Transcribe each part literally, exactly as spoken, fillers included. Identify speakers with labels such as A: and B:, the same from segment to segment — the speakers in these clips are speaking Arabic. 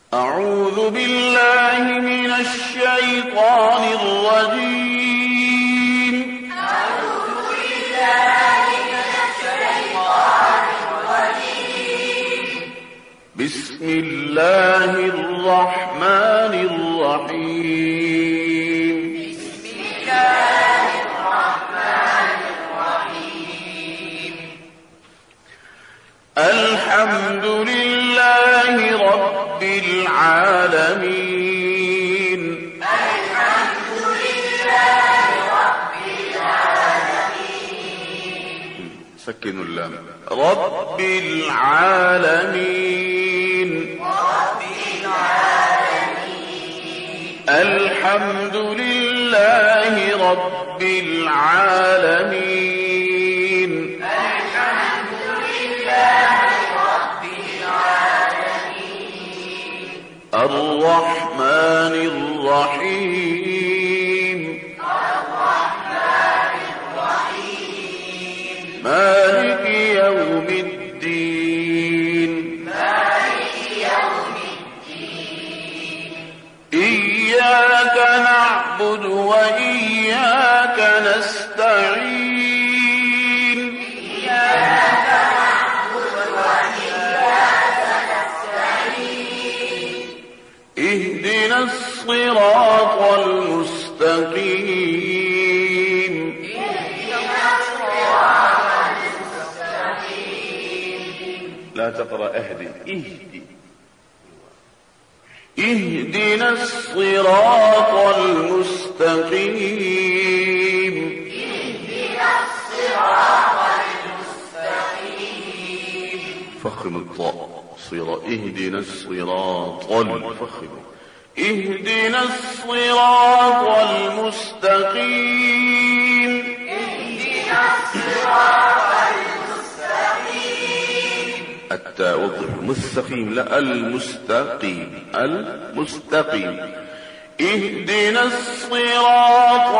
A: أعوذ بالله من الشيطان الرجيم.
B: أعوذ بالله من الشيطان الرجيم.
A: بسم الله الرحمن الرحيم.
B: بسم الله الرحمن الرحيم.
A: الحمد لله رب العالمين.
B: الحمد لله رب العالمين.
A: سكنوا اللام. رب العالمين.
B: رب العالمين.
A: الحمد لله رب العالمين.
B: الحمد لله رب العالمين.
A: الرحمن الرحيم.
B: الرحمن الرحيم.
A: مالك يوم الدين.
B: مالك يوم الدين.
A: إياك نعبد وإياك نستعين.
B: إياك نعبد وإياك نستعين.
A: اهدنا الصراط المستقيم.
B: اهدنا الصراط المستقيم.
A: لا تقرأ اهدي اهدي. اهدنا الصراط المستقيم.
B: اهدنا الصراط المستقيم.
A: فخم الطاء. صراط. اهدنا الصراط الفخم. اهدنا الصراط المستقيم.
B: اهدنا الصراط المستقيم.
A: التاء وضح. مستقيم لا المستقيم. المستقيم. اهدنا الصراط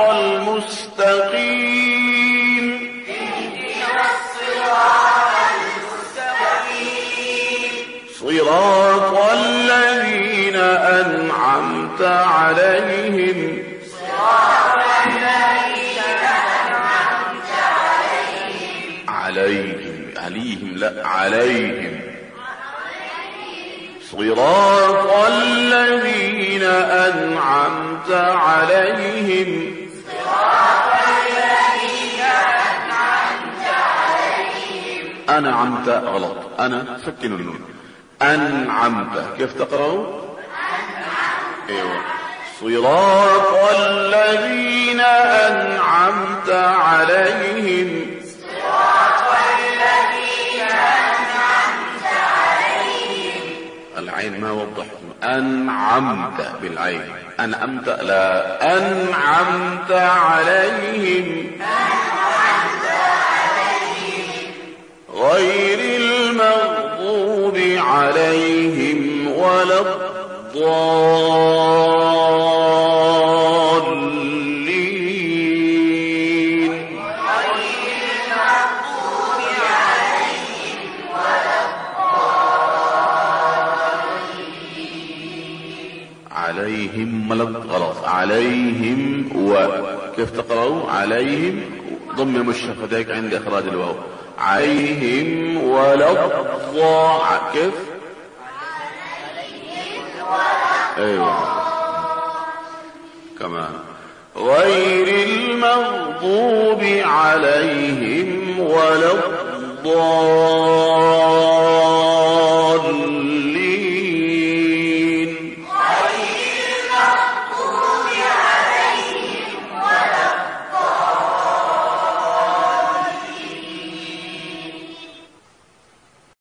A: المستقيم.
B: اهدنا الصراط المستقيم.
A: صراط الذين أنعمت عليهم.
B: صراط الذين أنعمت عليهم.
A: عليهم عليهم لا عليهم. صراط الذين أنعمت عليهم.
B: صراط الذين أنعمت عليهم.
A: أنعمت غلط. أنا سكن النون. أنعمت كيف تقرأوا؟ أيوة. صراط الذين أنعمت عليهم.
B: صراط الذين أنعمت عليهم.
A: العين ما وضحت. أنعمت بالعين. أنعمت لا أنعمت عليهم.
B: أنعمت عليهم.
A: غير المغضوب عليهم ولا الضالين.
B: غير المغضوب عليهم ولا الضالين.
A: عليهم ولا غلط. عليهم و كيف تقرأوا؟ عليهم ضم الشفتين عند إخراج الواو. عليهم ولا الضاء كيف؟ ايوه كمان. غير المغضوب عليهم ولا الضالين.